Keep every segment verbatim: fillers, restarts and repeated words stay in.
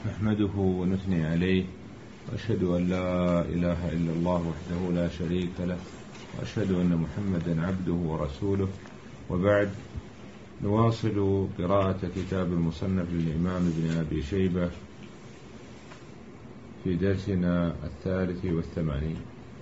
نحمده ونثني عليه وأشهد أن لا إله إلا الله وحده لا شريك له وأشهد أن محمدا عبده ورسوله. وبعد، نواصل قراءة كتاب المصنف للإمام ابن أبي شيبة في درسنا الثالث والثمانين.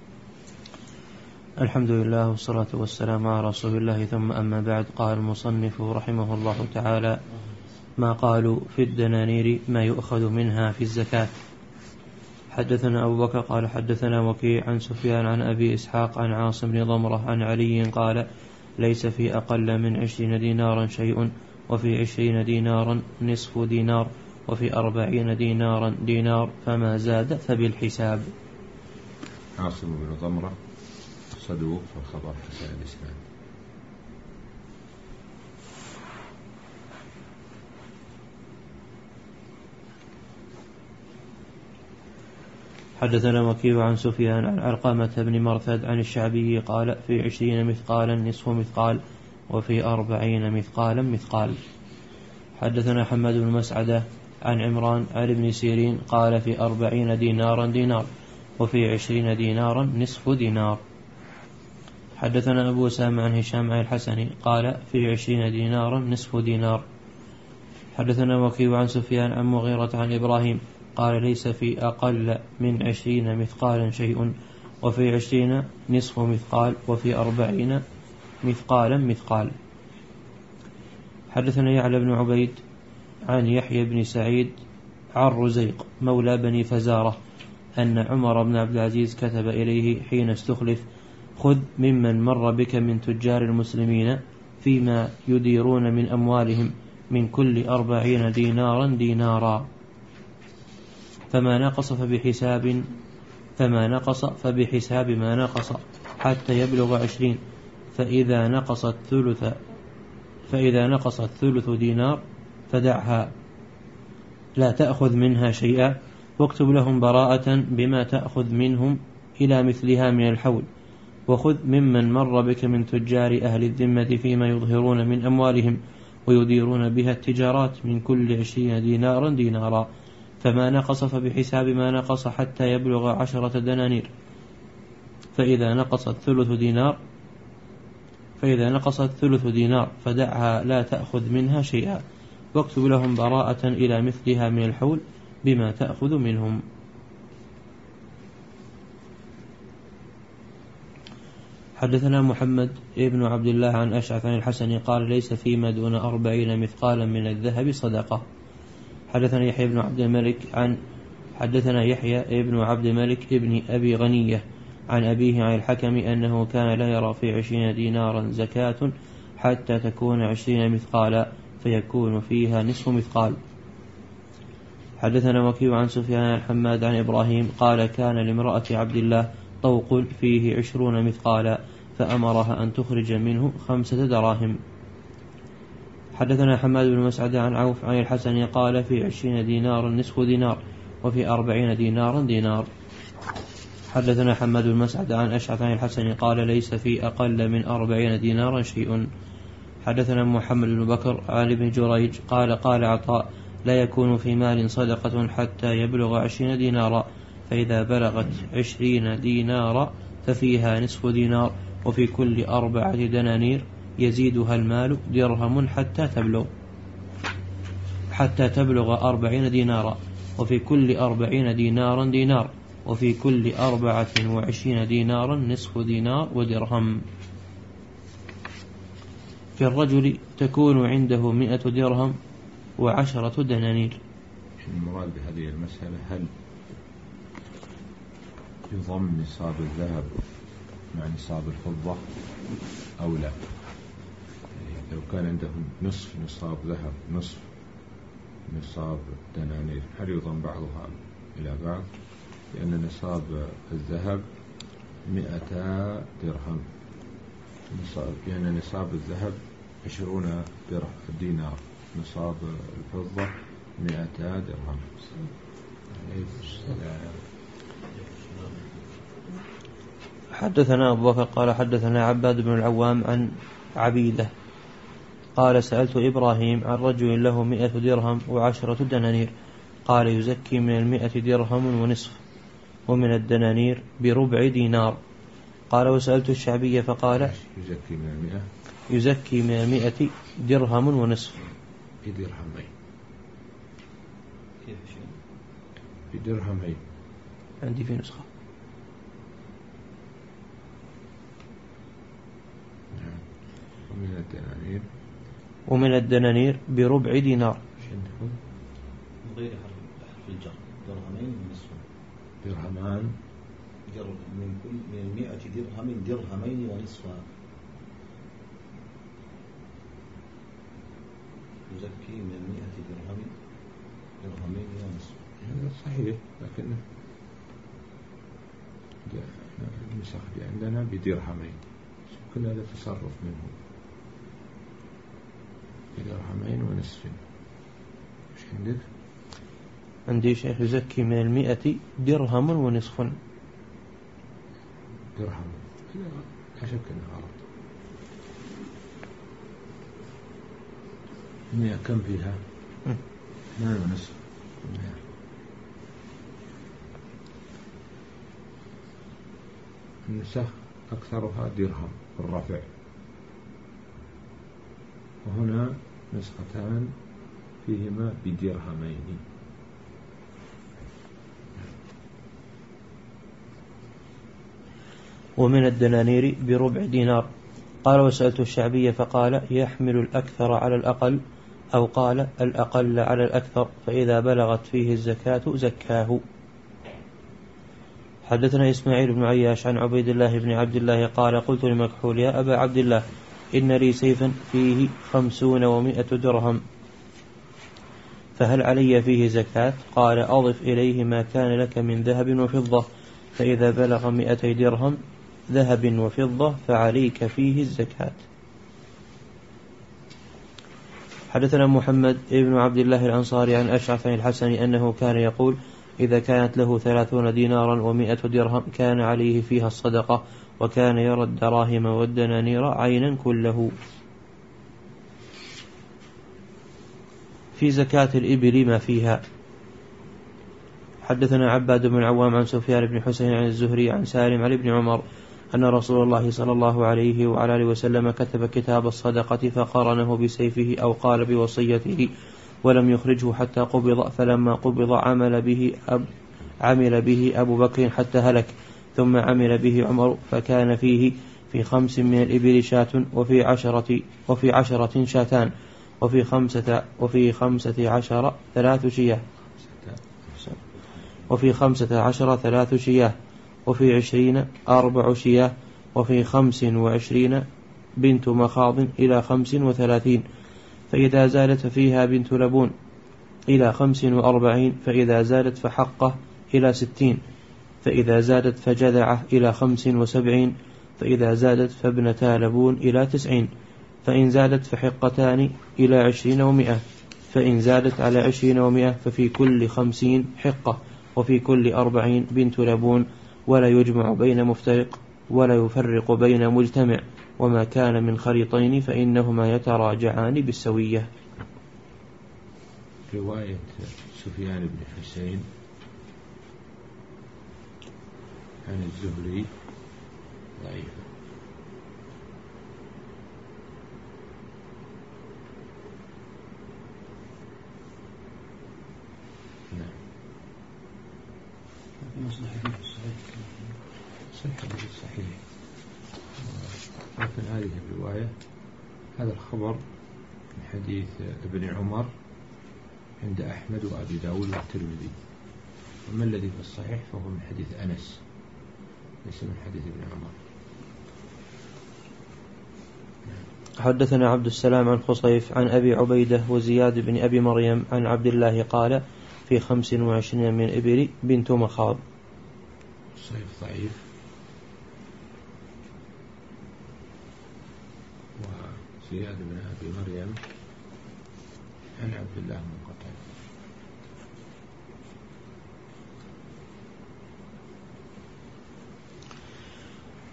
الحمد لله والصلاة والسلام على رسول الله، ثم أما بعد. قال المصنف رحمه الله تعالى: ما قالوا في الدنانير ما يؤخذ منها في الزكاة. حدثنا أبو بكر قال حدثنا وكيع عن سفيان عن أبي إسحاق عن عاصم بن ضمرة عن علي قال: ليس في أقل من عشرين دينارا شيء، وفي عشرين دينارا نصف دينار، وفي أربعين دينارا دينار، فما زاد فبالحساب. عاصم بن ضمرة صدوق والخبر حسن الإسلام. حدثنا وكيع عن سفيان عن علقمة بن مرثد عن الشعبي قال: في عشرين مثقالا نصف مثقال، وفي أربعين مثقالا مثقال. حدثنا حماد بن مسعدة عن عمران عن ابن سيرين قال: في أربعين دينارا دينار، وفي عشرين دينارا نصف دينار. حدثنا أبو سامع عن هشام عن الحسن قال: في عشرين دينارا نصف دينار. حدثنا وكيع عن سفيان عن مغيرة عن إبراهيم قال: ليس في أقل من عشرين مثقالا شيء، وفي عشرين نصف مثقال، وفي أربعين مثقالا مثقال. حدثنا يعلى بن عبيد عن يحيى بن سعيد عن رزيق مولى بني فزارة أن عمر بن عبد العزيز كتب إليه حين استخلف: خذ ممن مر بك من تجار المسلمين فيما يديرون من أموالهم من كل أربعين دينارا دينارا، فما نقص فبحساب فما نقص فبحساب ما نقص حتى يبلغ عشرين، فإذا نقص الثلث فإذا نقص الثلث دينار فدعها لا تأخذ منها شيئا، واكتب لهم براءة بما تأخذ منهم إلى مثلها من الحول، وخذ ممن مر بك من تجار أهل الذمة فيما يظهرون من أموالهم ويديرون بها التجارات من كل عشرين دينارا دينارا، فما نقص فبحساب ما نقص حتى يبلغ عشرة دنانير، فإذا نقص الثلث دينار فإذا نقص الثلث دينار فدعها لا تأخذ منها شيئا، واكتب لهم براءة إلى مثلها من الحول بما تأخذ منهم. حدثنا محمد ابن عبد الله عن أشعث عن الحسن قال: ليس فيما دون أربعين مثقالا من الذهب صدقة. حدثنا يحيى بن عبد الملك عن حدثنا يحيى ابن عبد الملك ابن أبي غنية عن أبيه عن الحكم أنه كان لا يرى في عشرين دينارا زكاة حتى تكون عشرين مثقالا، فيكون فيها نصف مثقال. حدثنا وكيع عن سفيان عن حماد عن إبراهيم قال: كان لامرأة عبد الله طوق فيه عشرون مثقالا، فأمرها أن تخرج منه خمسة دراهم. حدثنا حماد بن مسعد عن عوف عن الحسن قال: في عشرين دينارا نصف دينار، وفي أربعين دينارا دينار. حدثنا حماد بن مسعد عن أشعث عن الحسن قال: ليس في أقل من أربعين دينارا شيء. حدثنا محمد بن بكر عن ابن جريج قال: قال عطاء: لا يكون في مال صدقة حتى يبلغ عشرين دينارا، فإذا بلغت عشرين دينارا ففيها نصف دينار، وفي كل أربعة دنانير يزيدها المال درهم حتى تبلغ حتى تبلغ أربعين دينارا، وفي كل أربعين دينارا دينار، وفي كل أربعة وعشرين دينارا نصف دينار ودرهم. في الرجل تكون عنده مئة درهم وعشرة دنانير. المراد بهذه المسألة: هل يضم نصاب الذهب مع نصاب الفضة أو لا؟ لو كان عندهم نصف نصاب ذهب نصف نصاب دنانير، هل يضم بعضها إلى بعض؟ لأن نصاب الذهب مئتا درهم، لأن نصاب الذهب عشرون دينار، نصاب الفضة مئتا درهم. حدثنا أبو بكر قال: حدثنا عباد بن العوام عن عبيدة قال: سألت إبراهيم عن رجل له مئة درهم وعشرة دنانير، قال يزكي من المئة درهم ونصف، ومن الدنانير بربع دينار. قال وسألت الشعبي فقال يزكي من المئة يزكي من المئة درهم ونصف. بدرهمين بدرهمين عندي في نسخة. نعم. ومن الدنانير ومن الدنانير بربع دينار. غير حرف الجر درهمين ونصف. درهمان من كل من المئة درهم درهمين ونصفا. يزكي من المئة درهم درهمين ونصف. هذا صحيح، لكن النسخ عندنا بدرهمين، كل هذا تصرف منه. بدرهمين ونصف. ايش عندك؟ عندي شيخ يزكي من المئة درهم ونصف. درهم لا شك انه غلط. المئة كم فيها؟ اثنان ونصف. النسخ أكثرها درهم بالرفع، وهنا نسختان فيهما بدرهمين. ومن الدنانير بربع دينار. قال وسألت الشعبي فقال يحمل الأكثر على الأقل، أو قال الأقل على الأكثر، فإذا بلغت فيه الزكاة زكاه. حدثنا إسماعيل بن عياش عن عبيد الله بن عبد الله قال قلت لمكحول يا أبا عبد الله إن لي سيفا فيه خمسون ومائة درهم، فهل علي فيه زكاة؟ قال أضف إليه ما كان لك من ذهب وفضة، فإذا بلغ مائتي درهم ذهب وفضة فعليك فيه الزكاة. حدثنا محمد بن عبد الله الأنصاري عن أشعث عن الحسن أنه كان يقول إذا كانت له ثلاثون دينارا ومائة درهم كان عليه فيها الصدقة، وكان يرى الدراهم والدنانير عينا كله. في زكاة الإبل ما فيها. حدثنا عباد بن العوام عن سفيان بن حسين عن الزهري عن سالم عن ابن عمر أن رسول الله صلى الله عليه وعلى آله وسلم كتب كتاب الصدقة فقرنه بسيفه أو قال بوصيته ولم يخرجه حتى قبض، فلما قبض عمل به أب عمل به أبو بكر حتى هلك، ثم عمل به عمر، فكان فيه في خمس من الإبل شاة، وفي عشرة وفي عشرة شاتان، وفي خمسة وفي خمسة عشر ثلاث شياه وفي خمسة عشر ثلاث شياه وفي عشرين أربع شياه وفي خمس وعشرين بنت مخاض إلى خمس وثلاثين، فإذا زالت فيها بنت لبون إلى خمس وأربعين، فإذا زالت فحقه إلى ستين، فإذا زادت فجذعه إلى خمس وسبعين، فإذا زادت فابنتا لبون إلى تسعين، فإن زادت فحقتان إلى عشرين ومئة، فإن زادت على عشرين ومئة ففي كل خمسين حقة، وفي كل أربعين بنت لبون، ولا يجمع بين مفترق ولا يفرق بين مجتمع، وما كان من خليطين فإنهما يتراجعان بالسوية. رواية سفيان بن حسين عن الزهري ضعيفة. صحيح صحيح، لكن هذه الرواية هذا الخبر من حديث ابن عمر عند أحمد وأبي داود والترمذي، وما الذي في الصحيح فهو من حديث أنس ليس من حديث ابن عمر. حدثنا عبد السلام عن خصيف عن أبي عبيدة وزياد بن أبي مريم عن عبد الله قال في خمس وعشرين من إبل بنت مخاض. صحيح ضعيف، وزياد بن أبي مريم عن عبد الله منقطع.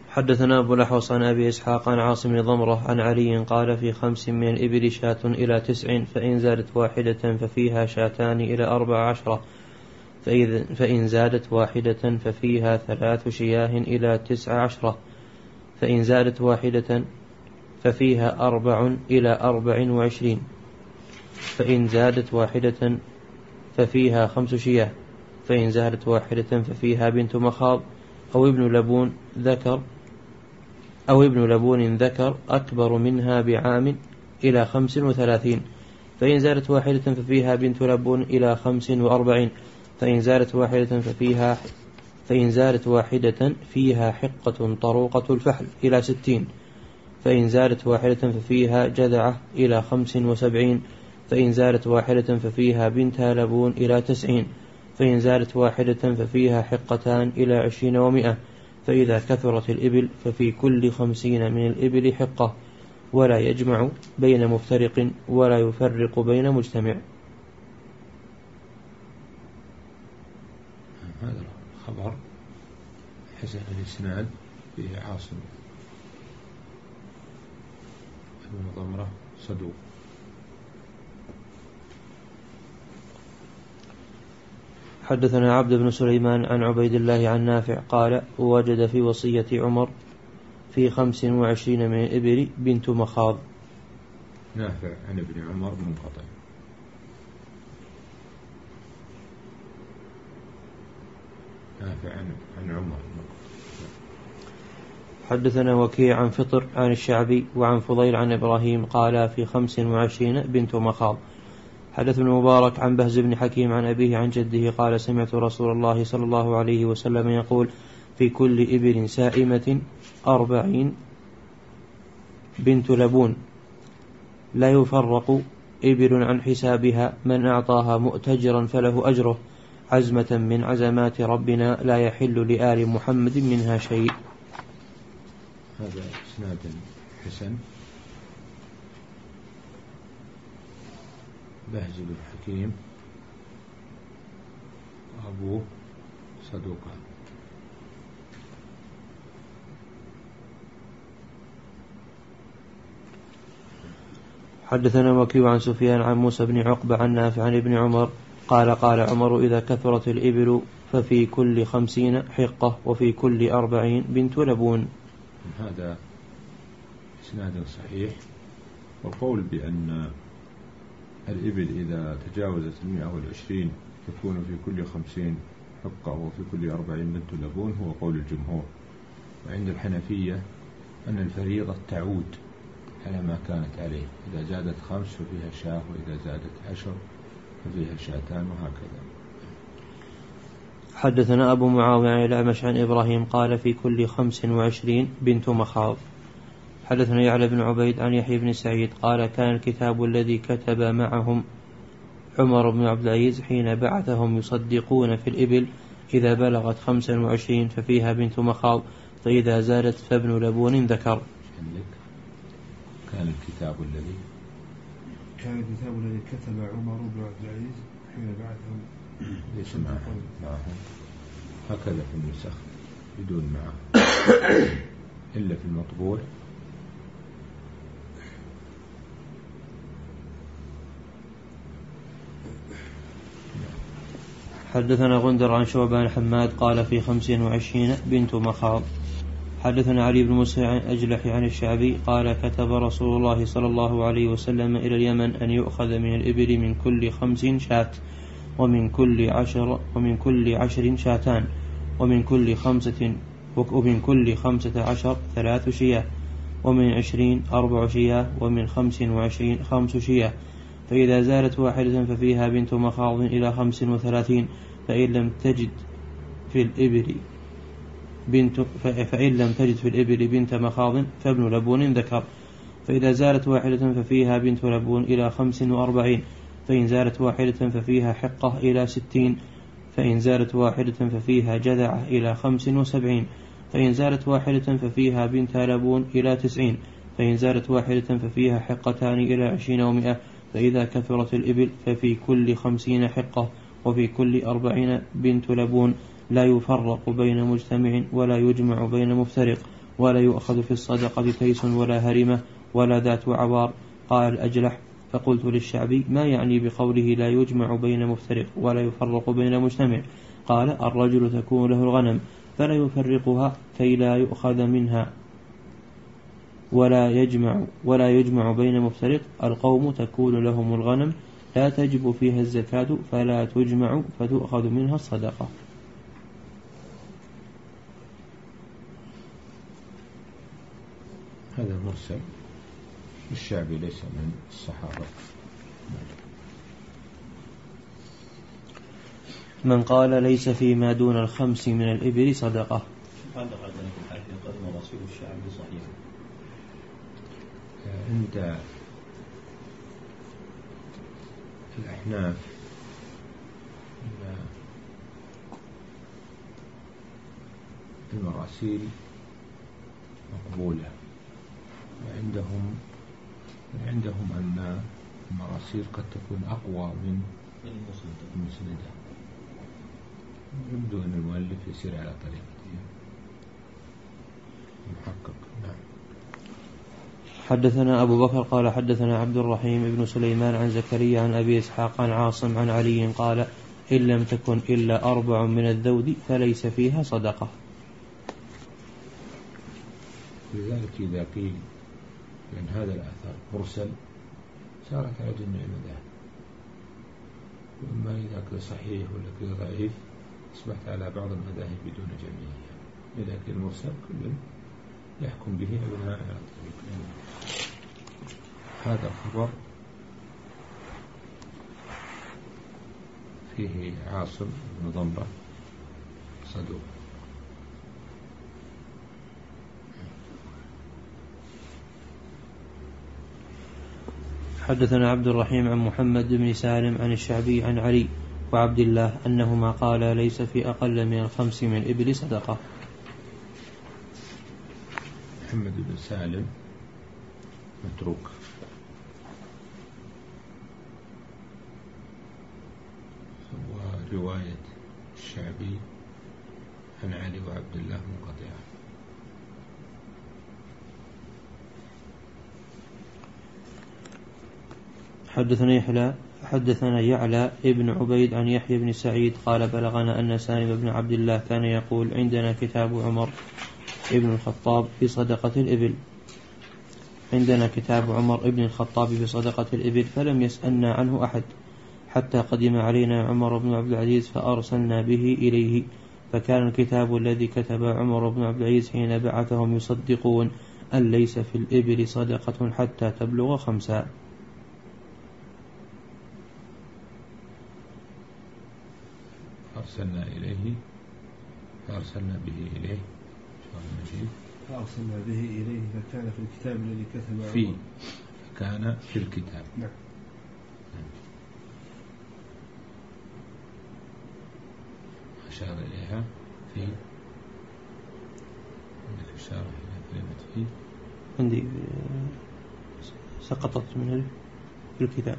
حدثنا أبو الأحوص عن أبي إسحاق عن عاصم بن ضمرة عن علي قال في خمس من الإبل شاة إلى تسع فإن زادت واحدة ففيها شاتان إلى أربع عشرة فإن زادت واحدة ففيها ثلاث شياه إلى تسع عشرة فإن زادت واحدة ففيها أربع إلى أربع وعشرين فإن زادت واحدة ففيها خمس شياه فإن زادت واحدة ففيها بنت مخاض أو ابن لبون ذكر أو ابن لبون ذكر أكبر منها بعام إلى خمس وثلاثين فإن زادت واحدة ففيها بنت لبون إلى خمس وأربعين فإن زادت واحدة ففيها فإن زادت واحدة فيها حقة طروقة الفحل إلى ستين فإن زادت واحدة ففيها جذعة إلى خمس وسبعين فإن زادت واحدة ففيها بنت لبون إلى تسعين فإن زادت واحدة ففيها حقتان إلى عشرين ومئة فإذا كثرت الإبل ففي كل خمسين من الإبل حقة ولا يجمع بين مفترق ولا يفرق بين مجتمع. هذا الخبر حسن الإسناد فيه عاصم بن ضمرة صدوق. حدثنا عبد بن سليمان عن عبيد الله عن نافع قال وجد في وصية عمر في خمس وعشرين من الإبل بنت مخاض. نافع عن ابن عمر منقطع. نافع عن, عن عمر. حدثنا وكيع عن فطر عن الشعبي وعن فضيل عن إبراهيم قال في خمس وعشرين بنت مخاض. حدث المبارك عن بهز بن حكيم عن أبيه عن جده قال سمعت رسول الله صلى الله عليه وسلم يقول في كل إبل سائمة أربعين بنت لبون لا يفرق إبل عن حسابها من أعطاها مؤتجرا فله أجره عزمة من عزمات ربنا لا يحل لآل محمد منها شيء. هذا إسناد حسن. بهز بن حكيم أبوه صدوقا. حدثنا وكيع عن سفيان عن موسى بن عقبة عن نافع عن ابن عمر قال قال عمر إذا كثرت الإبل ففي كل خمسين حقة وفي كل أربعين بنت لبون. هذا إسناد صحيح. والقول بأن الإبل إذا تجاوزت المئة والعشرين تكون في كل خمسين حقة وفي كل أربعين بنت لبون هو قول الجمهور. وعند الحنفية أن الفريضة تعود على ما كانت عليه، إذا زادت خمس ففيها شاه وإذا زادت عشر ففيها شاتان وهكذا. حدثنا أبو معاوية عن الأعمش عن إبراهيم قال في كل خمس وعشرين بنت مخاض. حدثنا يعلى بن عبيد عن يحيى بن سعيد قال كان الكتاب الذي كتب معهم عمر بن عبد العزيز حين بعثهم يصدقون في الإبل إذا بلغت خمسا وعشرين ففيها بنت مخاض فإذا زادت فابن لبون ذكر. كان الكتاب الذي كان الكتاب الذي كتب عمر بن عبد العزيز حين بعثهم ليس معهم معهم هكذا في النسخ بدون معه إلا في المطبوع. حدثنا غندر عن شعبان حماد قال في خمس وعشرين بنت مخاض. حدثنا علي بن موسى عن أجلح عن الشعبي قال كتب رسول الله صلى الله عليه وسلم إلى اليمن أن يؤخذ من الإبل من كل خمس شاة ومن كل عشر ومن كل عشر شاتان ومن كل خمسة ومن كل خمسة عشر ثلاث شياه ومن عشرين أربع شياه ومن خمس وعشرين خمس شياه فإذا زالت واحدة ففيها بنت مخاض إلى خمس وثلاثين فإن لم تجد في الإبل بنت فإن لم تجد في الإبل بنت مخاض فابن لبون ذكر. فإذا زالت واحدة ففيها بنت لبون إلى خمس وأربعين فإن زالت واحدة ففيها حقة إلى ستين فإن زالت واحدة ففيها جذعة إلى خمس وسبعين فإن زالت واحدة ففيها بنت لبون إلى تسعين فإن زالت واحدة ففيها حقتان إلى عشرين ومئة فإذا كثرت الإبل ففي كل خمسين حقة وفي كل أربعين بنت لبون لا يفرق بين مجتمع ولا يجمع بين مفترق ولا يؤخذ في الصدقة كيس ولا هرمة ولا ذات عوار. قال الأجلح فقلت للشعبي ما يعني بقوله لا يجمع بين مفترق ولا يفرق بين مجتمع؟ قال الرجل تكون له الغنم فلا يفرقها كي لا يؤخذ منها ولا يجمع ولا يجمع بين مفترق. القوم تكون لهم الغنم لا تجب فيها الزكاة فلا تجمع فتؤخذ منها الصدقة. هذا مرسل، الشعبي ليس من الصحابة. من قال ليس فيما دون الخمس من الإبل صدقة. عند مراسيل الشعبي صحيح. عند الأحناف المراسيل مقبولة، وعندهم عندهم أن المراسيل قد تكون أقوى من المسندة. يبدو أن المؤلف يسير على طريقته محقق. نعم. حدثنا أبو بكر قال حدثنا عبد الرحيم بن سليمان عن زكريا عن أبي إسحاق عن عاصم عن علي قال إن لم تكن إلا أربع من الذود فليس فيها صدقة. لذلك إذا قيل لأن هذا الأثر مرسل صارت على جميع المذاهب، وإما إذا كان صحيح ولا كان ضعيف أصبحت على بعض المذاهب بدون جميعها. إذا كان مرسل كل يحكم به بناء على الطريق. هذا الخبر فيه عاصم بن ضمرة صدوق. حدثنا عبد الرحيم عن محمد بن سالم عن الشعبي عن علي وعبد الله أنهما قال ليس في أقل من الخمس من الإبل صدقة. محمد بن سالم متروك. ورواية الشعبي عن علي وعبد الله منقطعة. حدثنا يحيى حدثنا يعلى ابن عبيد عن يحيى بن سعيد قال بلغنا أن سالم بن عبد الله كان يقول عندنا كتاب عمر ابن الخطاب في صدقة الإبل عندنا كتاب عمر ابن الخطاب في صدقة الإبل فلم يسألنا عنه أحد حتى قدم علينا عمر بن عبد العزيز فأرسلنا به إليه، فكان الكتاب الذي كتب عمر بن عبد العزيز حين بعثهم يصدقون أن ليس في الإبل صدقة حتى تبلغ خمسا. أرسلنا إليه فأرسلنا به إليه فأرسلنا به إليه فكان في الكتاب الذي كتب في كان في الكتاب. نعم. أشار إليها في عندك إشارة إلى كلمة في عندي سقطت من الكتاب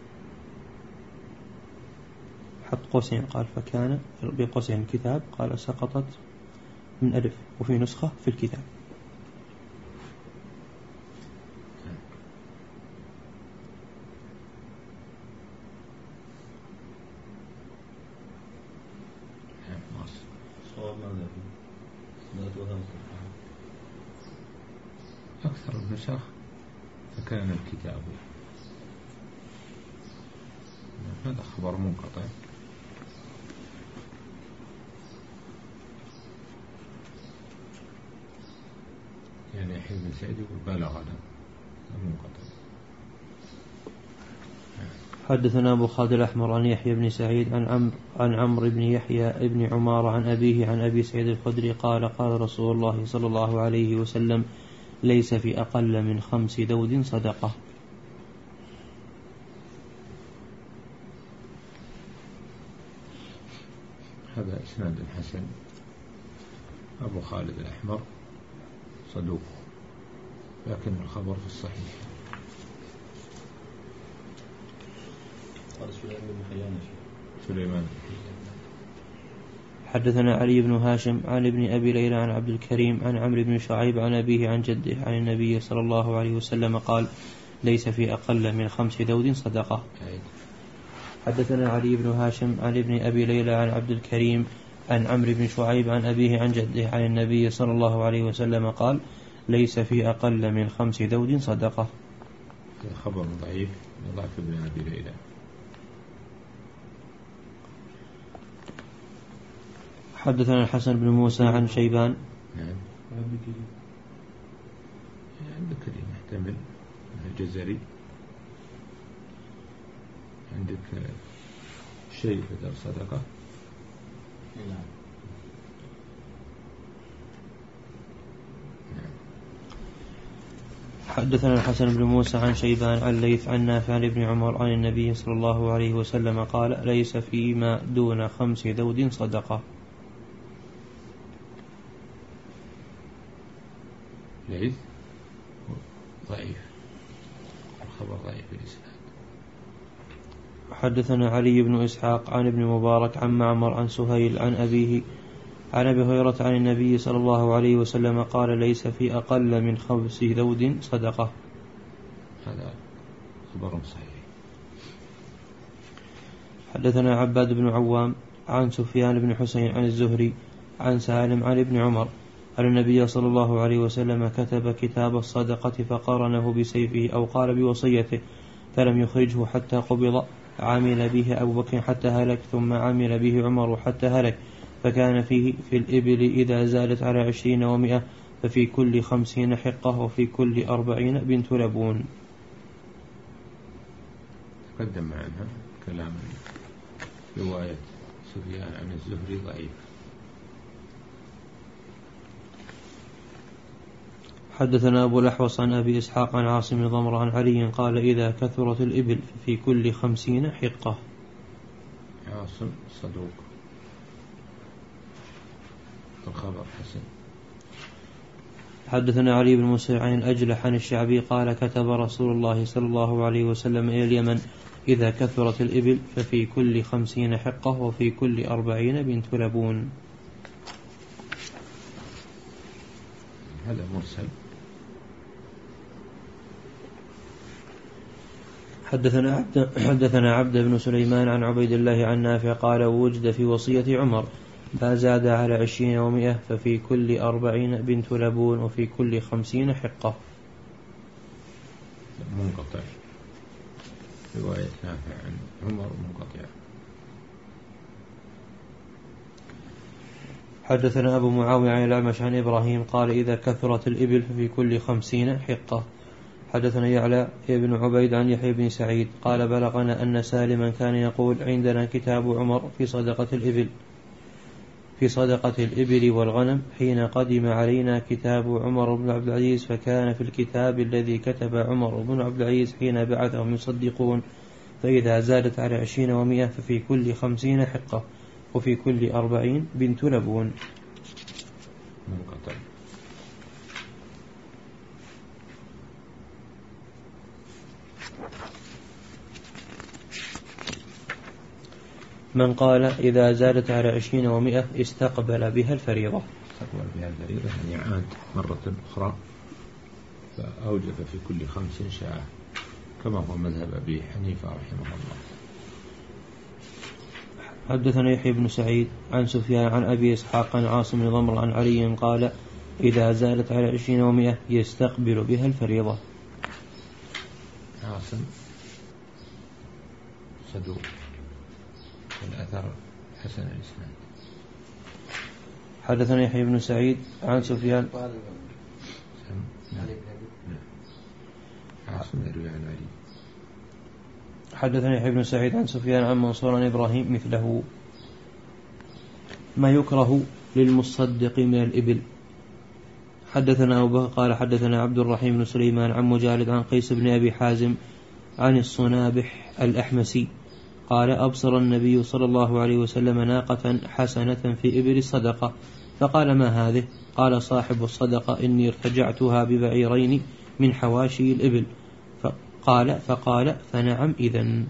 حط قوسين قال فكان بقوسين الكتاب قال سقطت من ألف وفي نسخة في الكتاب. أكثر النسخ فكان الكتاب. هذا خبر منقطع. يعني يحيى بن سعيد يقول بلغنا منقطع. حدثنا أبو خالد الأحمر عن يحيى بن سعيد عن عمرو عن عمرو بن يحيى بن عمار عن أبيه عن أبي سعيد الخدري قال قال رسول الله صلى الله عليه وسلم ليس في أقل من خمس دود صدقة. هذا إسناد حسن. أبو خالد الأحمر صدوق لكن الخبر في الصحيح. قال سليمان بن حيان. سليمان حدثنا علي بن هاشم عن ابن أبي ليلى عن عبد الكريم عن عمرو بن شعيب عن أبيه عن جده عن النبي صلى الله عليه وسلم قال ليس في أقل من خمس ذود صدقة. حدثنا علي بن هاشم عن ابن أبي ليلى عن عبد الكريم عن عمرو بن شعيب عن أبيه عن جده عن النبي صلى الله عليه وسلم قال ليس في أقل من خمس ذود صدقة. خبر ضعيف ضعف ابن أبي ليلى. حدثنا الحسن بن موسى عن شيبان. نعم. عندك كريم محتمل الجزري. عندك شيء بدل صدقة. نعم. حدثنا الحسن بن موسى عن شيبان عن ليث عن نافع عن ابن عمر عن النبي صلى الله عليه وسلم قال ليس فيما دون خمس ذود صدقة. ليث ضعيف الخبر ضعيف الإسناد. حدثنا علي بن إسحاق عن ابن مبارك عن معمر عن سهيل عن أبيه عن أبي هريرة عن النبي صلى الله عليه وسلم قال ليس في أقل من خمس ذود صدقة. هذا خبر صحيح. حدثنا عباد بن عوام عن سفيان بن حسين عن الزهري عن سالم عن ابن عمر أن النبي صلى الله عليه وسلم كتب كتاب الصدقة فقارنه بسيفه أو قال بوصيته فلم يخرجه حتى قبض عمل به أبو بكر حتى هلك ثم عمل به عمر حتى هلك فكان فيه في الإبل إذا زادت على عشرين ومئة ففي كل خمسين حقة وفي كل أربعين بنت لبون. تقدم معنا كلام رواية سفيان عن الزهري ضعيف. حدثنا أبو الأحوص عن أبي إسحاق عن عاصم ضمر عن علي قال إذا كثرت الإبل في كل خمسين حقة. عاصم صدوق الخبر حسن. حدثنا علي بن مسير عن الأجلح عن الشعبي قال كتب رسول الله صلى الله عليه وسلم إلى اليمن إذا كثرت الإبل ففي كل خمسين حقة وفي كل أربعين بنت لبون. هذا مرسل. حدثنا عبد, حدثنا عبد بن سليمان عن عبيد الله عن نافع قال وجد في وصية عمر ما زاد على عشرين ومئة ففي كل أربعين بنت لبون وفي كل خمسين حقة. منقطع رواية نافع عن عمر منقطع. حدثنا أبو معاوية عن الأعمش عن إبراهيم قال إذا كثرت الإبل ففي كل خمسين حقة. حدثنا يعلى ابن عبيد عن يحيى بن سعيد قال بلغنا أن سالما كان يقول عندنا كتاب عمر في صدقة الإبل في صدقة الإبل والغنم حين قدم علينا كتاب عمر بن عبد العزيز فكان في الكتاب الذي كتب عمر بن عبد العزيز حين بعثهم يصدقون فإذا زادت على عشرين ومئة ففي كل خمسين حقة وفي كل أربعين بنت لبون. منقطع. من قال إذا زادت على عشرين ومئة استقبل بها الفريضة. استقبل بها الفريضة يعني عاد مرة أخرى فأوجب في كل خمس شاة كما هو مذهب أبي حنيفة رحمه الله. حدثنا يحيى بن سعيد عن سفيان عن أبي إسحاق عن عاصم بن ضمر عن علي قال إذا زادت على عشرين ومئة يستقبل بها الفريضة. عاصم صدوق والأثر حسن الإسناد. حدثنا يحيى بن سعيد عن سفيان عاصم يروي عن علي. حدثنا يحيى بن سعيد عن سفيان عن منصور عن إبراهيم مثله. ما يكره للمصدق من الإبل. حدثنا أبو بكر قال حدثنا عبد الرحيم بن سليمان عن مجالد عن قيس بن أبي حازم عن الصنابح الأحمسي قال أبصر النبي صلى الله عليه وسلم ناقة حسنة في إبل الصدقة فقال ما هذه؟ قال صاحب الصدقة إني ارتجعتها ببعيرين من حواشي الإبل. فقال فقال فنعم إذن.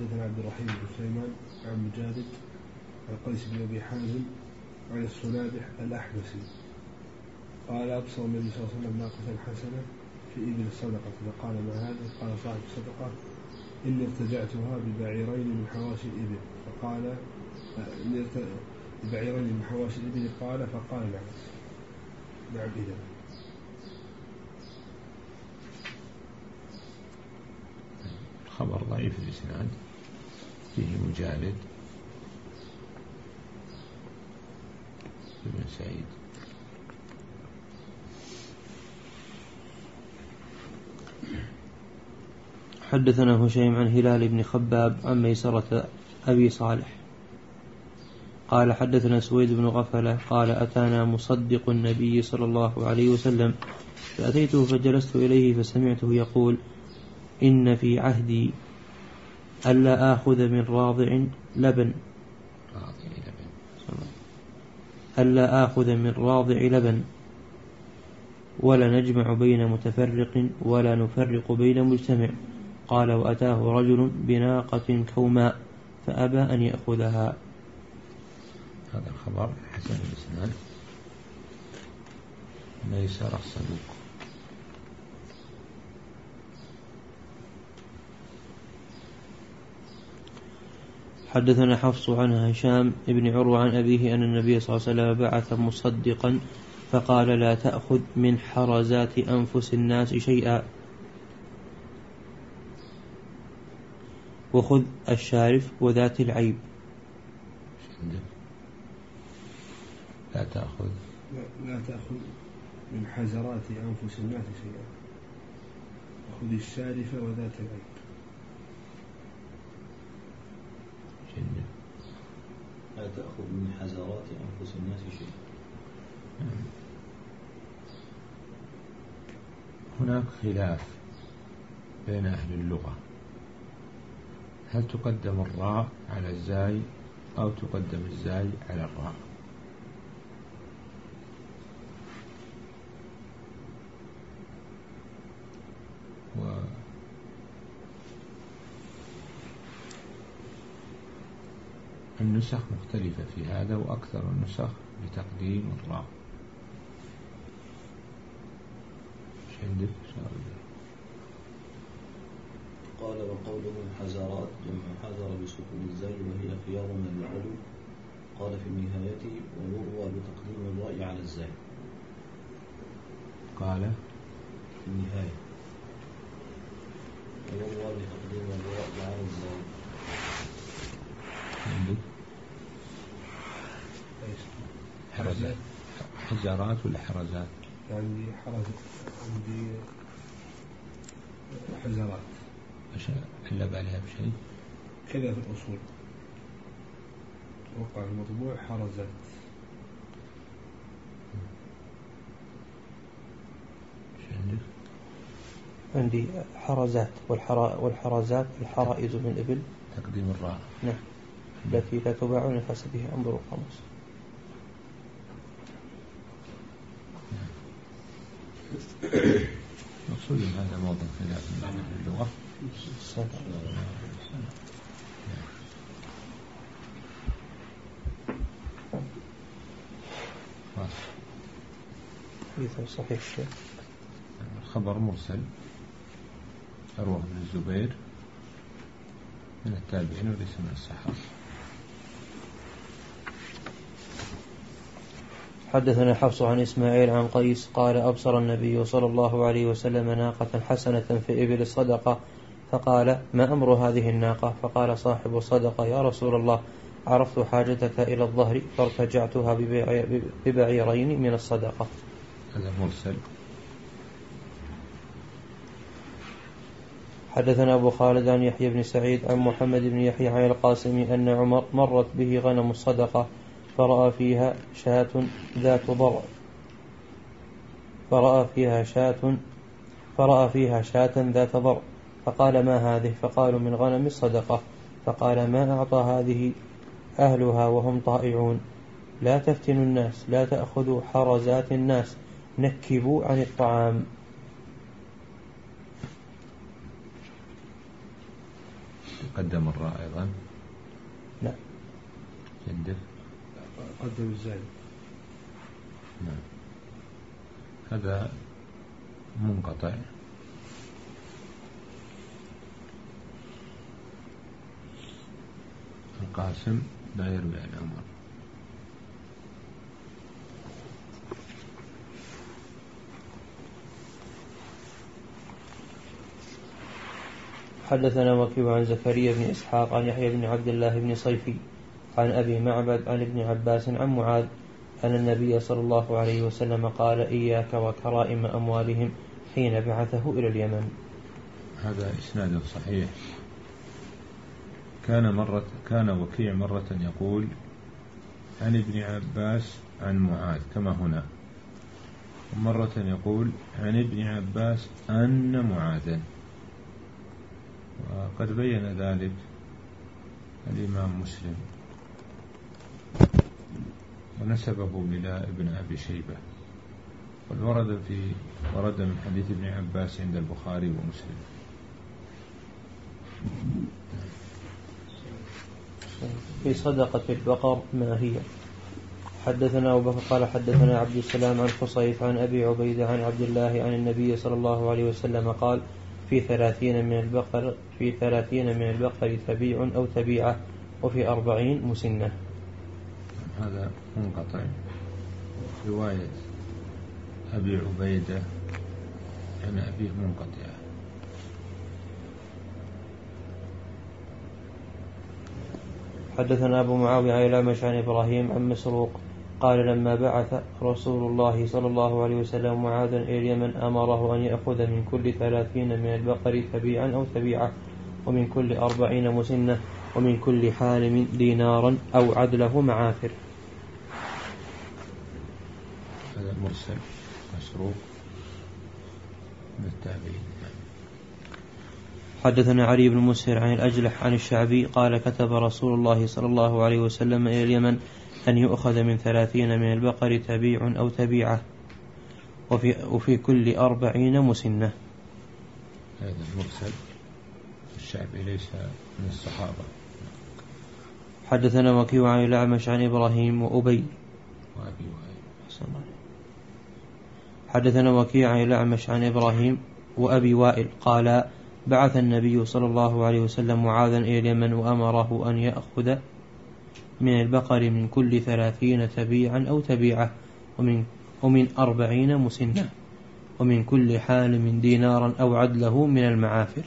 حدثنا عبد الرحيم بن سليمان عن مجالد عن قيس بن أبي حازم عن السنابح الأحمسي قال أبصر النبي صلى الله عليه وسلم ناقة حسنة في إبل الصدقة فقال ما هذا؟ قال صاحب الصدقة إني ارتجعتها ببعيرين من حواشي الإبل فقال ببعيرين من حواشي الإبل قال فقال نعم نعم إذا. خبر ضعيف الإسناد فيه مجالد ابن سعيد. حدثنا هشيم عن هلال بن خباب عن ميسرة أبي صالح قال حدثنا سويد بن غفلة قال أتانا مصدق النبي صلى الله عليه وسلم فأتيته فجلست إليه فسمعته يقول إن في عهدي ألا آخذ من راضع لبن ألا آخذ من راضع لبن ولا نجمع بين متفرق ولا نفرق بين مجتمع. قال وأتاه رجل بناقة كوماء فأبى أن يأخذها. هذا الخبر حسن الإسناد ميسر الصدوق. حدثنا حفص عن هشام ابن عروة عن أبيه أن النبي صلى الله عليه وسلم بعث مصدقا فقال لا تأخذ من حرزات أنفس الناس شيئا وخذ الشارف وذات العيب. لا تأخذ لا, لا تأخذ من حزرات أنفس الناس شيئا وخذ الشارف وذات العيب. لا تأخذ من حزرات أنفس الناس شيئا. هناك خلاف بين أهل اللغة هل تقدم الراء على الزاي أو تقدم الزاي على الراء. والنسخ مختلفة في هذا وأكثر النسخ بتقديم الراء. ايش عندك؟ قال وقوله حزرات جمع حزر بسكون الزاي وهي خيار من العلو. قال في النهاية ويروى بتقديم الراء على الزاي. قال في النهاية ويروى بتقديم الراء على الزاي. عندك حرزات حجرات ولا حرزات؟ عندي حرز عندي حزرات. ايش علق عليها بشيء؟ كذا في الأصول وقع المطبوع حرزات. ايش عندك؟ عندي حرزات والحرا والحرزات الحرائز من الإبل تقديم الراء. نعم التي لا تباع نفس به أنظر القاموس. مقصود هذا موضع خلاف بين اللغة. إذا صحيح الشيء. الخبر مرسل أروى بن الزبير من التابعين وليس من الصحابة. حدثنا حفص عن إسماعيل عن قيس قال أبصر النبي صلى الله عليه وسلم ناقة حسنة في إبل الصدقة فقال ما أمر هذه الناقة؟ فقال صاحب الصدقة يا رسول الله عرفت حاجتك إلى الظهر فارتجعتها ببعيرين من الصدقة. هذا مرسل. حدثنا أبو خالد عن يحيى بن سعيد عن محمد بن يحيى عن القاسم أن عمر مرت به غنم الصدقة فرأى فيها شاة ذات ضرع فرأى فيها شاة فرأى فيها شاة ذات ضرع فقال ما هذه؟ فقالوا من غنم الصدقة. فقال ما أعطى هذه أهلها وهم طائعون لا تفتنوا الناس لا تأخذوا حرزات الناس نكبوا عن الطعام. قدم الراء أيضا؟ لا. جندف قدم الزاي. نعم. هذا منقطع. القاسم لا يروي عن عمر. حدثنا وكيع عن زكريا بن إسحاق عن يحيى بن عبد الله بن صيفي عن أبي معبد عن ابن عباس عن معاذ أن النبي صلى الله عليه وسلم قال إياك وكرائم أموالهم حين بعثه إلى اليمن. هذا إسناد صحيح. كان مرة كان وكيع مرة يقول عن ابن عباس عن معاذ كما هنا، ومرة يقول عن ابن عباس أن معاذا، وقد بين ذلك الإمام مسلم ونسبه إلى ابن أبي شيبة، قد ورد في ورد من حديث ابن عباس عند البخاري ومسلم. في صدقة البقر ما هي؟ حدثنا أبو بكر قال حدثنا عبد السلام عن خصيف عن أبي عبيدة عن عبد الله عن النبي صلى الله عليه وسلم قال في ثلاثين من البقر في ثلاثين من البقر تبيع أو تبيعة وفي أربعين مسنة. هذا منقطع. رواية أبي عبيدة عن أبيه منقطعة. حدثنا أبو معاوية عن الأعمش عن إبراهيم عن مسروق قال لما بعث رسول الله صلى الله عليه وسلم معاذا إلى اليمن أمره أن يأخذ من كل ثلاثين من البقر تبيعا أو تبيعة ومن كل أربعين مسنة ومن كل حالم دينارا أو عدله معافر. هذا مرسل مسروق من التابعين. حدثنا علي بن مسهر عن الأجلح عن الشعبي قال كتب رسول الله صلى الله عليه وسلم إلى اليمن أن يؤخذ من ثلاثين من البقر تبيع أو تبيعة وفي, وفي كل أربعين مسنة. هذا المرسل الشعبي ليس من الصحابة. حدثنا وكيع عن الأعمش عن إبراهيم وأبي وأبي وائل. حدثنا وكيع عن الأعمش عن إبراهيم وأبي وائل قال بعث النبي صلى الله عليه وسلم معاذا إلى اليمن وأمره أن يأخذ من البقر من كل ثلاثين تبيعا أو تبيعة ومن, ومن أربعين مسنة ومن كل حالم دينارا أو عدله من المعافر.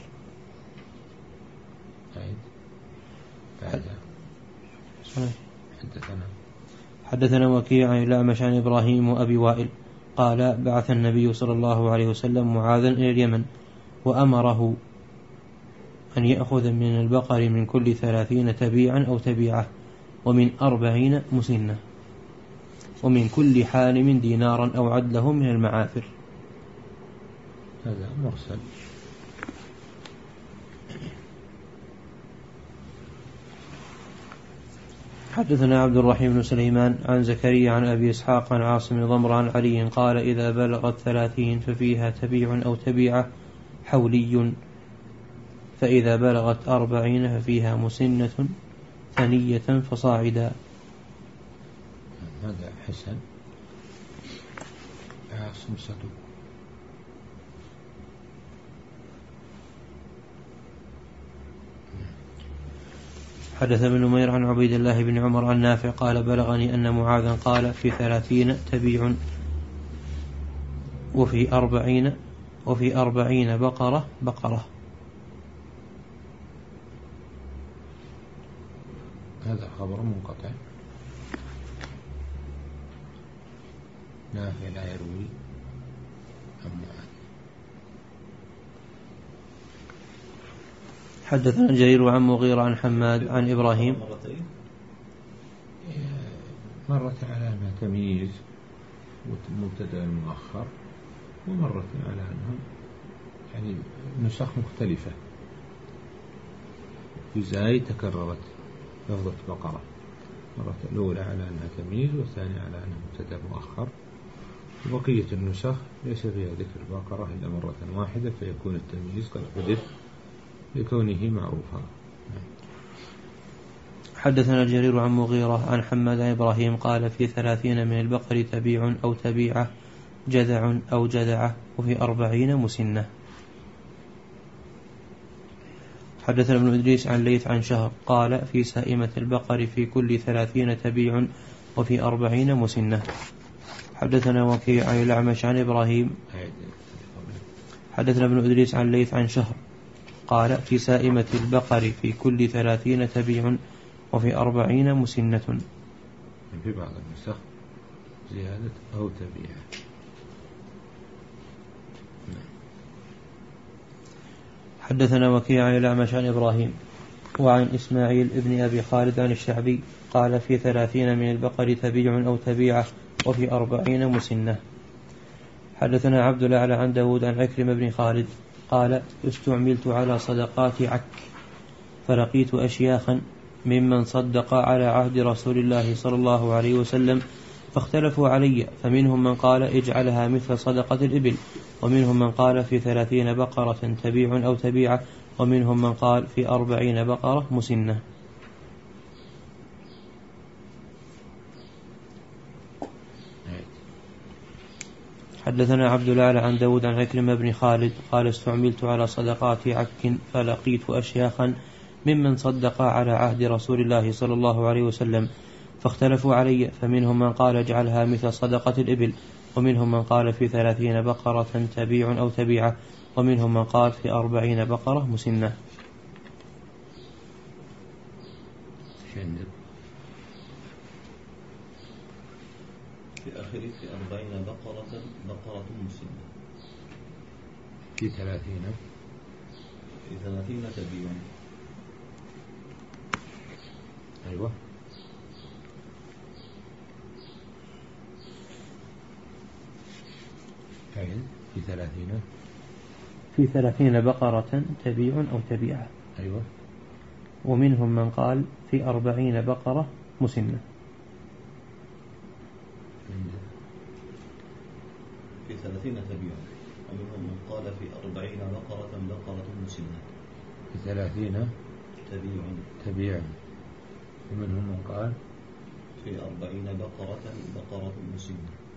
حدثنا حدثنا وكيع عن الأعمش عن إبراهيم وأبي وائل قال بعث النبي صلى الله عليه وسلم معاذا إلى اليمن وأمره أن يأخذ من البقر من كل ثلاثين تبيعا أو تبيعة ومن أربعين مسنة ومن كل حالم دينارا أو عدله من المعافر. هذا مرسل. حدثنا عبد الرحيم بن سليمان عن زكريا عن أبي إسحاق عن عاصم بن ضمر عن علي قال إذا بلغت ثلاثين ففيها تبيع أو تبيعة حولي فإذا بلغت أربعين ففيها مسنة ثنية فصاعدا. هذا حسن. عاصم صدوق. حدث ابن نمير عن عبيد الله بن عمر عن نافع قال بلغني أن معاذا قال في ثلاثين تبيع وفي أربعين وفي أربعين بقرة بقرة. هذا خبر منقطع. نافع لا يروي عن معاذ. حدثنا جرير عن مغيرة عن حماد عن إبراهيم مرة على أنها تمييز مبتدأ مؤخر، ومرة على أنها يعني نسخ مختلفة. في زاي تكررت لفظة بقرة، مرة الأولى على أنها تمييز والثانية على أنها مبتدأ مؤخر، وبقية النسخ ليس فيها ذكر البقرة إلا مرة واحدة، فيكون التمييز قد حدث لكونه معروفا. حدثنا جرير عن مغيرة عن حماد عن إبراهيم قال في ثلاثين من البقر تبيع أو تبيعة جذع أو جذعة وفي أربعين مسنة. حدثنا ابن إدريس عن ليث عن شهر قال في سائمة البقر في كل ثلاثين تبيع وفي أربعين مسنة. حدثنا وكيع عن الأعمش عن إبراهيم حدثنا ابن إدريس عن ليث عن شهر قال في سائمة البقر في كل ثلاثين تبيع وفي أربعين مسنة. في بعض النسخ زيادة أو تبيع. حدثنا وكيع عن الأعمش عن إبراهيم وعن إسماعيل ابن أبي خالد عن الشعبي قال في ثلاثين من البقر تبيع أو تبيعة وفي أربعين مسنة. حدثنا عبد الأعلى عن داود عن عكرمة بن خالد قال استعملت على صدقات عك فلقيت أشياخا ممن صدق على عهد رسول الله صلى الله عليه وسلم فاختلفوا علي، فمنهم من قال اجعلها مثل صدقة الإبل، ومنهم من قال في ثلاثين بقرة تبيع أو تبيعة، ومنهم من قال في أربعين بقرة مسنة. حدثنا عبد الأعلى عن داود عن عكرمة بن خالد قال استعملت على صدقات عك فلقيت أشياخا ممن صدق على عهد رسول الله صلى الله عليه وسلم فاختلفوا علي، فمنهم من قال اجعلها مثل صدقة الإبل، ومنهم من قال في ثلاثين بقرة تبيع أو تبيعة، ومنهم من قال في أربعين بقرة مسنة. في آخره في أربعين بقرة بقرة مسنة. في ثلاثين في ثلاثين تبيع. أيوة. في ثلاثين في ثلاثين بقرة تبيع أو تبيعة. أيوة. ومنهم من قال في أربعين بقرة مسنة. في ثلاثين تبيع، ومنهم من قال في أربعين بقرة بقرة مسنة. في ثلاثين تبيع تبيع، ومنهم من قال في أربعين بقرة بقرة مسنة.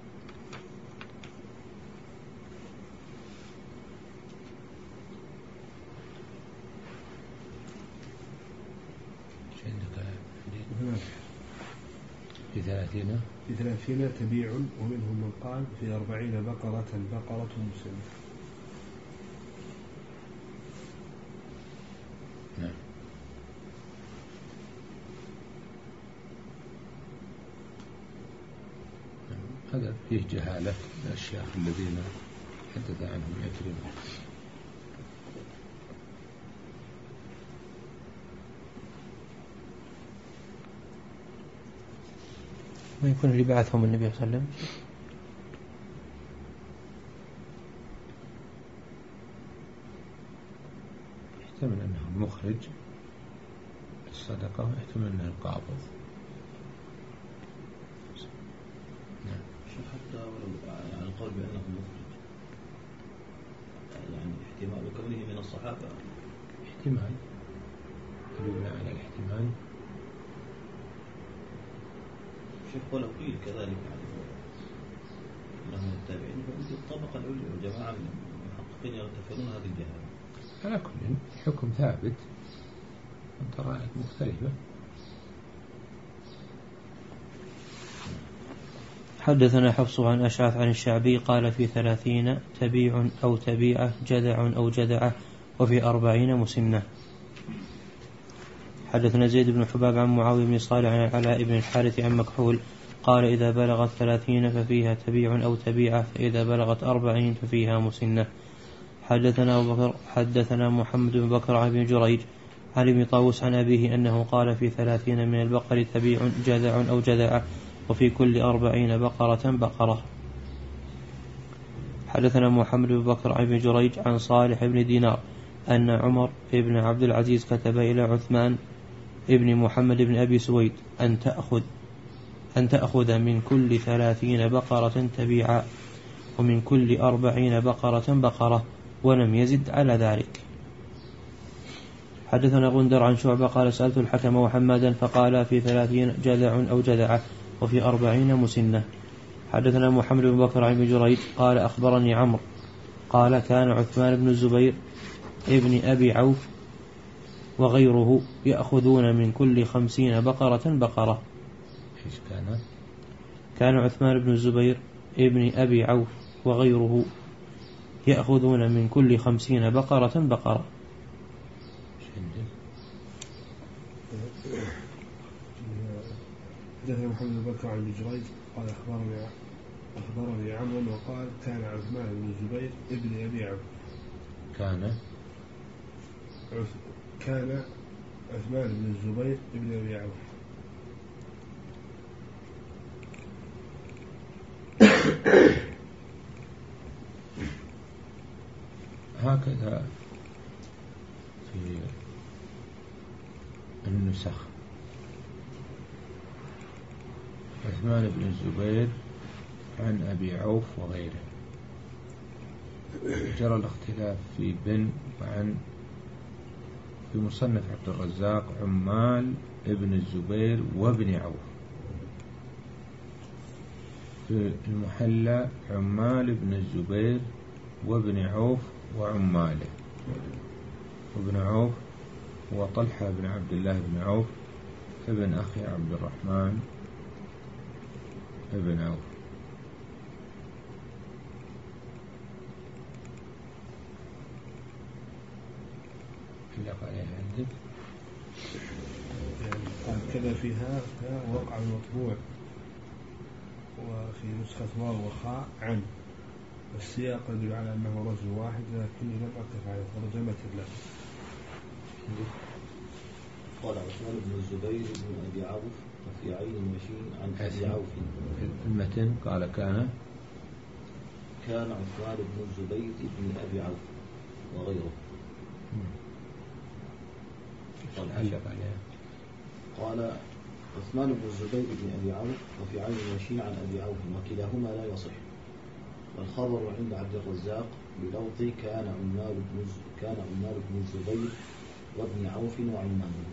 في ثلاثين في ثلاثين تبيع، ومنهم من قال في أربعين بقرة بقرة مسنة. نعم. هذا فيه جهالة الأشياخ الذين حدث عنهم عكرمة. ما يكون اللي بعثهم النبي صلى الله عليه وسلم؟ يحتمل أنه المخرج الصدقة، ويحتمل أنه القابض. نعم. حتى على القول بأنه المخرج، يعني احتمال كونه من الصحابة، احتمال يدل على الاحتمال. شيخ ولو قيل كذلك يعني أنه من التابعين، فأنت الطبقة العليا وجماعة من المحققين يغتفرون هذه الجهالة. على كل حكم ثابت والطرائق مختلفة. حدثنا حفص عن أشعث عن الشعبي قال في ثلاثين تبيع أو تبيعة جذع أو جذعة وفي أربعين مسنة. حدثنا زيد بن حباب عن معاوية بن صالح عن العلاء بن الحارث عن مكحول قال إذا بلغت ثلاثين ففيها تبيع أو تبيعة، فإذا بلغت أربعين ففيها مسنة. حدثنا أبو بكر حدثنا محمد بن بكر عن ابن جريج عن ابن طاووس عن أبيه أنه قال في ثلاثين من البقر تبيع جذع أو جذعة وفي كل أربعين بقرة بقرة. حدثنا محمد بن بكر عن ابن جريج عن صالح بن دينار أن عمر بن عبد العزيز كتب إلى عثمان ابن محمد بن أبي سويد أن تأخذ أن تأخذ من كل ثلاثين بقرة تبيعا ومن كل أربعين بقرة بقرة، ولم يزد على ذلك. حدثنا غندر عن شعبة قال سألت الحكم وحمادا فقال في ثلاثين جذع أو جذعة وفي أربعين مسنة. حدثنا محمد بن بكر عن جريج قال أخبرني عمرو قال كان عثمان بن الزبير ابن أبي عوف وغيره يأخذون من كل خمسين بقرة بقرة. إيش كان؟ كان عثمان بن الزبير ابن أبي عوف وغيره يأخذون من كل خمسين بقرة بقرة. حدثنا محمد بن بكر عن جريج قال أخبرني أخبرني عمرو وقال كان عثمان بن الزبير ابن أبي عوف كان كان عثمان بن الزبير ابن أبي عوف هكذا في النسخ عثمان بن الزبير عن أبي عوف وغيره. جرى الاختلاف في بن وعن. في مصنف عبد الرزاق عمال ابن الزبير وابن عوف. في المحلى عمال ابن الزبير وابن عوف وعماله. وابن عوف هو طلحة بن عبد الله بن عوف ابن أخي عبد الرحمن ابن عوف. اللي عليها عندك يعني كذا فيها وقع المطبوع وفي نسخة واو وخاء عن السياق يدل على أنه رجل واحد لكن لم أقف على ترجمة الله. قال عثمان بن الزبير بن أبي عوف وفي عين المشين عن أبي عوف. المتن قال كان كان عثمان بن الزبير بن أبي عوف وغيره. قال عثمان بن الزبير بن أبي عوف وفي عين المشين عن أبي عوف وكلاهما لا يصح. والخبر عند عبد الرزاق بلفظ كان عمال بن كان عمال بن الزبير وابن عوف وعماله.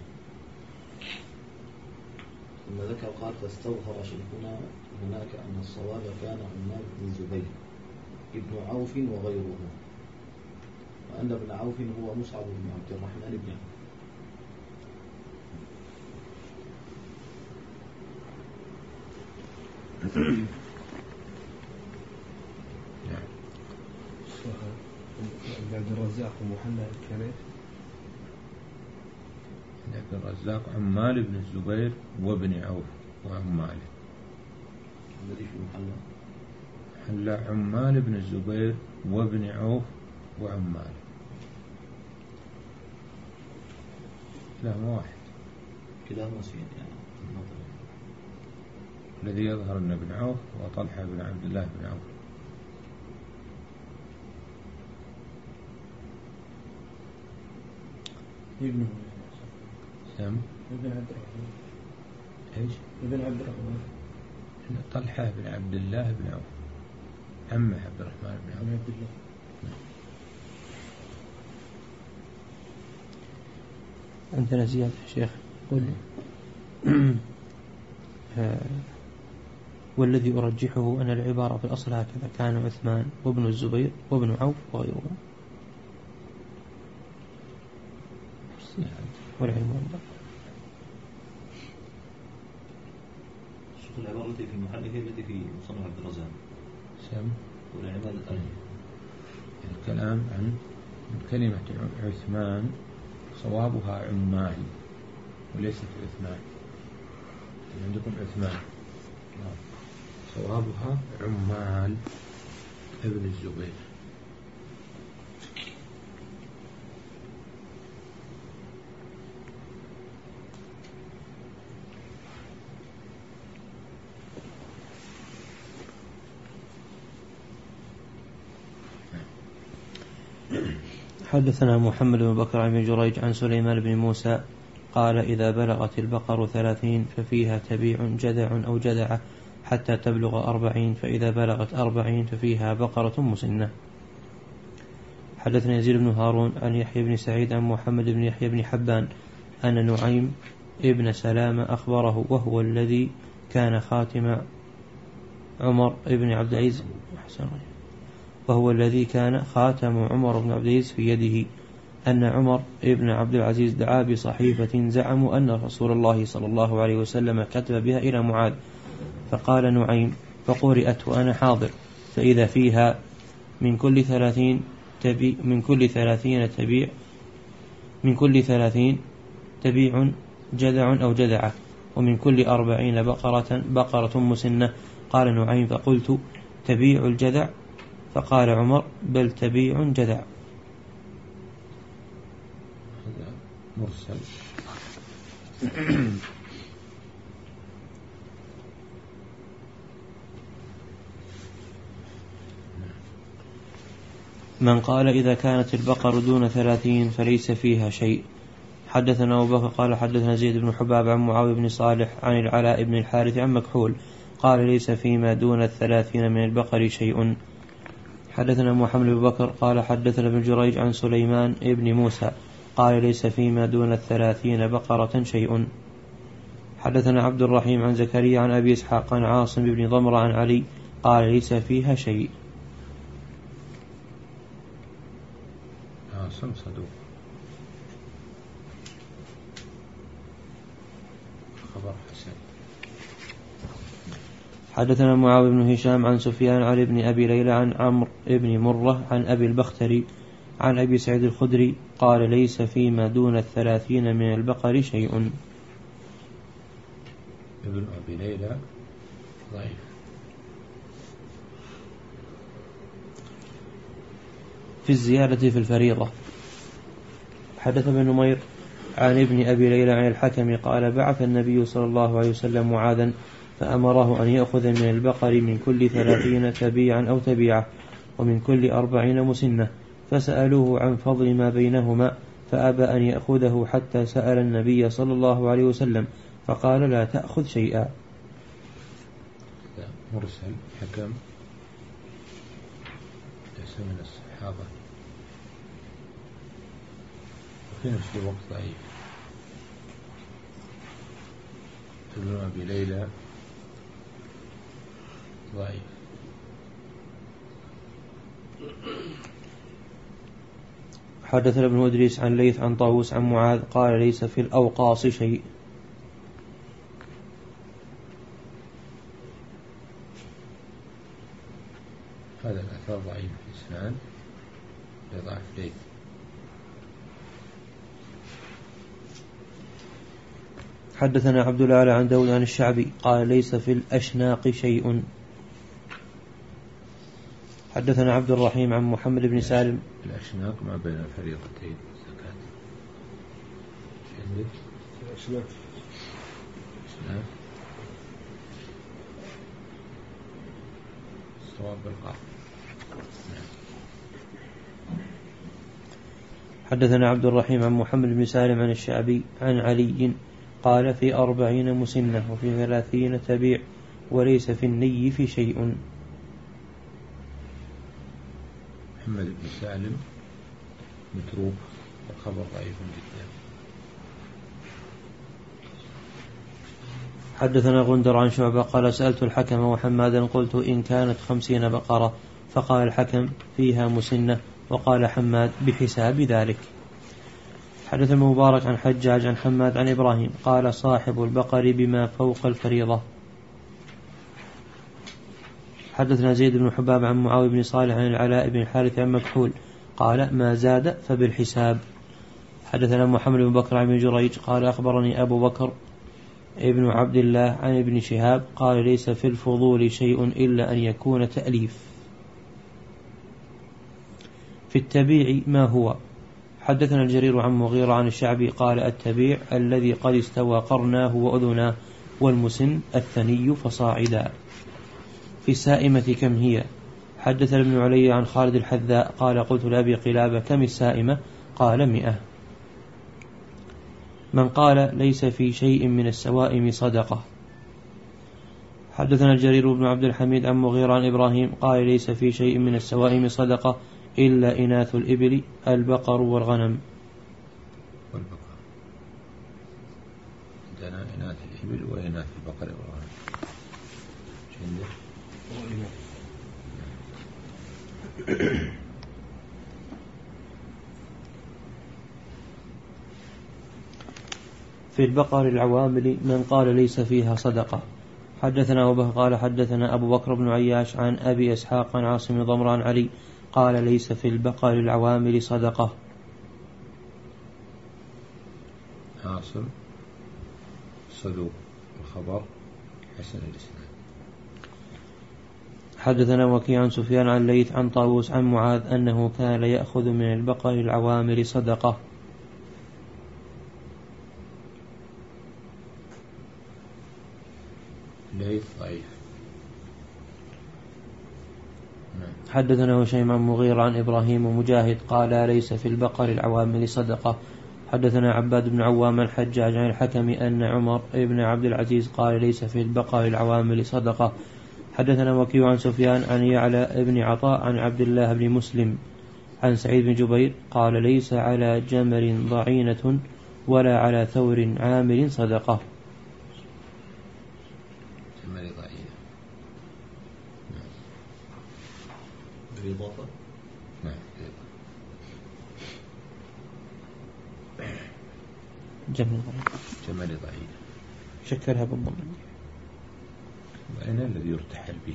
ثم ذكر قال فاستظهر شيخنا هناك أن الصواب كان عمال بن الزبير ابن عوف وغيره، وأن ابن عوف هو مصعب بن عبد الرحمن بن عوف. عبد الرزاق ومحمد كريم. عبد الرزاق عمال بن الزبير وابن عوف وعماله. الذي في محلى محلى عمال بن الزبير وابن عوف وعماله. كلاهما واحد. كلاهما سين يعني. الذي يظهر أن ابن عوف وطلحة بن عبد الله بن عوف. ابن سم ابن عبد الرحمن. ايش؟ ابن عبد الرحمن. طلحة بن عبد الله بن عوف عمه عبد الرحمن بن عوف. عبد الله. عندنا زيادة شيخ. قل والذي أرجحه أن العبارة في الأصل هكذا كان عثمان وابن الزبير وابن عوف وغيرهم. والعلم والله. شوف العبارة التي في المحل هي التي في مصنف عبد الرزاق. سم والعبارة الثانية الكلام عن كلمة عثمان صوابها عمال وليست عثمان. عندكم عثمان صوابها عمال ابن الزبير. حدثنا محمد بن بكر بن جريج عن سليمان بن موسى قال إذا بلغت البقر ثلاثين ففيها تبيع جذع أو جذعة حتى تبلغ أربعين، فإذا بلغت أربعين ففيها بقرة مسنة. حدثنا يزيد بن هارون عن يحيى بن سعيد عن محمد بن يحيى بن حبان أن نعيم ابن سلام أخبره وهو الذي كان خاتم عمر بن عبد العزيز وهو الذي كان خاتم عمر بن عبد العزيز في يده أن عمر بن عبد العزيز دعا بصحيفة زعموا أن رسول الله صلى الله عليه وسلم كتب بها إلى معاذ، فقال نعيم فقرأت وأنا حاضر فإذا فيها من كل ثلاثين تبيع من كل ثلاثين تبيع من كل ثلاثين تبيع جذع أو جذعة ومن كل أربعين بقرة بقرة مسنة. قال نعيم فقلت تبيع الجذع؟ فقال عمر بل تبيع جذع. مرسل. من قال إذا كانت البقر دون ثلاثين فليس فيها شيء. حدثنا أبو بكر قال حدثنا زيد بن حباب عن معاوية بن صالح عن العلاء بن الحارث عن مكحول قال ليس فيما دون الثلاثين من البقر شيء. حدثنا محمد بن بكر قال حدثنا ابن جريج عن سليمان ابن موسى قال ليس فيما دون الثلاثين بقرة شيء. حدثنا عبد الرحيم عن زكريا عن أبي إسحاق عن عاصم بن ضمرة عن علي قال ليس فيها شيء. عاصم صدوق. خبر حسن. حدثنا معاوية بن هشام عن سفيان عن ابن أبي ليلى عن عمرو بن مرة عن أبي البختري عن أبي سعيد الخدري قال ليس فيما دون الثلاثين من البقر شيء. ابن أبي ليلى ضعيف. في الزيادة في الفريضة. حدث ابن نمير عن ابن أبي ليلى عن الحكم قال بعث النبي صلى الله عليه وسلم معاذا فأمره أن يأخذ من البقر من كل ثلاثين تبيعا أو تبيعة ومن كل أربعين مسنة، فسألوه عن فضل ما بينهما فأبى أن يأخذه حتى سأل النبي صلى الله عليه وسلم فقال لا تأخذ شيئا. مرسل. حكم ليس من الصحابة وفي نفس الوقت ضعيف. ابن أبي ليلى ضعيف. حدثنا ابن إدريس عن ليث عن طاووس عن معاذ قال ليس في الأوقاص شيء. هذا الأثر ضعيف في الإسناد لضعف ليث. حدثنا عبد الأعلى عن داود عن الشعبي قال ليس في الأشناق شيء. حدثنا عبد الرحيم عن محمد بن سالم. الأشناق ما بين الفريضتين زكاة. الأشناق الأشناق الصواب بالقاف. حدثنا عبد الرحيم عن محمد بن سالم عن الشعبي عن علي قال في أربعين مسنة وفي ثلاثين تبيع وليس في الني في شيء. محمد بن سالم متروك والخبر ضعيف جدا. حدثنا غندر عن شعبة قال سألت الحكم وحمادا قلت إن كانت خمسين بقرة فقال الحكم فيها مسنة وقال حماد بحساب ذلك. حدث المبارك عن حجاج عن حماد عن إبراهيم قال صاحب البقر بما فوق الفريضة. حدثنا زيد بن حباب عن معاوية بن صالح عن العلاء بن الحارث عن مكحول قال ما زاد فبالحساب. حدثنا محمد بن بكر عن ابن جريج قال أخبرني أبو بكر ابن عبد الله عن ابن شهاب قال ليس في الفضول شيء إلا أن يكون تأليف. في التبيع ما هو؟ حدثنا الجرير عن مغيرة عن الشعبي قال التبيع الذي قد استوى قرناه وأذناه والمسن الثني فصاعدا. في السائمة كم هي؟ حدثنا ابن علي عن خالد الحذاء قال قلت لأبي قلابة كم السائمة؟ قال مئة. من قال ليس في شيء من السوائم صدقة. حدثنا الجرير بن عبد الحميد عن مغيرة عن إبراهيم قال ليس في شيء من السوائم صدقة إلا إناث الإبل البقر والغنم. والبقر عندنا إناث الإبل وإناث البقر والغنم. في البقر العوامل من قال ليس فيها صدقة. حدثنا وبه قال حدثنا أبو بكر بن عياش عن أبي إسحاق عن عاصم ضمران علي قال ليس في البقر العوامل صدقة. عاصم صدوق الخبر حسن الإسناد. حدثنا وكيع عن سفيان عن ليث عن طاووس عن معاذ أنه كان يأخذ من البقر العوامل صدقة. ليث ضعيف. حدثنا هشيم عن مغيرة عن إبراهيم ومجاهد قال ليس في البقر العوامل صدقة. حدثنا عباد بن عوام الحجاج عن الحكم أن عمر بن عبد العزيز قال ليس في البقر العوامل صدقة. حدثنا وكيع عن سفيان عن يعلى بن عطاء عن عبد الله بن مسلم عن سعيد بن جبير قال ليس على جمل ضعينة ولا على ثور عامل صدقة. جمل ضعينة بالإضافة نعم جمل جمل ضعينة شكلها بالضبط. أين الذي يرتحل به؟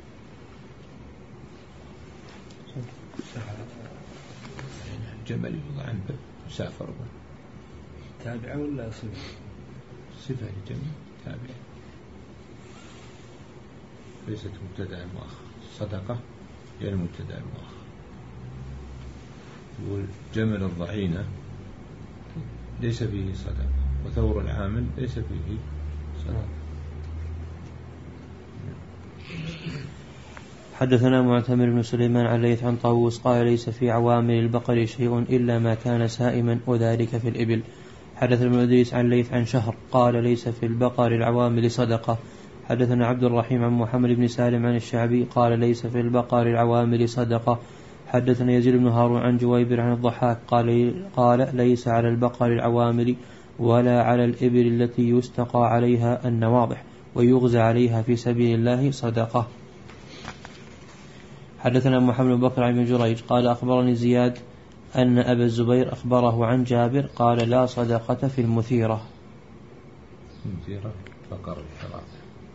جمل يوضع عنه مسافر به. تابعة ولا صفة؟ صفة لجمل تابعة ليست مبتدأ مؤخر. صدقة هي المبتدأ المؤخر. يقول جمل الضعينة ليس فيه صدقة وثور العامل ليس فيه صدقة. حدثنا معتمر بن سليمان عن ليث عن طاووس قال ليس في عوامل البقر شيء إلا ما كان سائما وذلك في الإبل. حدثنا ابن إدريس عن ليث عن شهر قال ليس في البقر العوامل صدقة. حدثنا عبد الرحيم عن محمد بن سالم عن الشعبي قال ليس في البقر العوامل صدقة. حدثنا يزيد بن هارون عن جويبر عن الضحاك قال, قال ليس على البقر العوامل ولا على الإبل التي يستقى عليها النواضح ويغزى عليها في سبيل الله صدقة. حدثنا محمد بن بكر عن جريج قال أخبرني زياد أن أبا الزبير أخبره عن جابر قال لا صدقة في المثيرة. المثيرة بقر الحرام.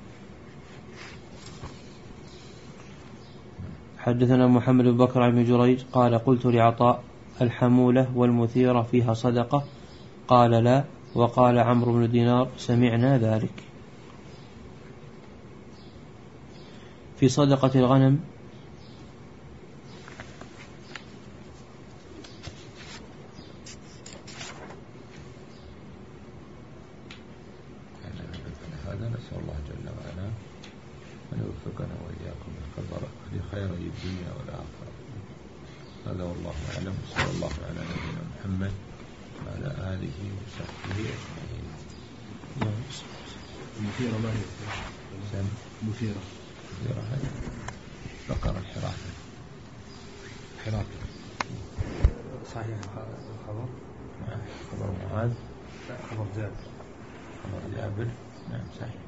حدثنا محمد بن بكر عن جريج قال قلت لعطاء الحمولة والمثيرة فيها صدقة قال لا. وقال عمرو بن دينار سمعنا ذلك. في صدقة الغنم هذا نسأل الله جل وعلا أن يوفقنا وإياكم لخير الدنيا والآخرة. هذا والله أعلم. صلى الله على نبينا محمد وعلى آله وصحبه أجمعين. المثيرة ما هي؟ سم مثيرة مثيرة هذه بقر الحرافة. حرافة صحيح. الخبر خبر معاذ لا خبر جابر. خبر جابر نعم صحيح.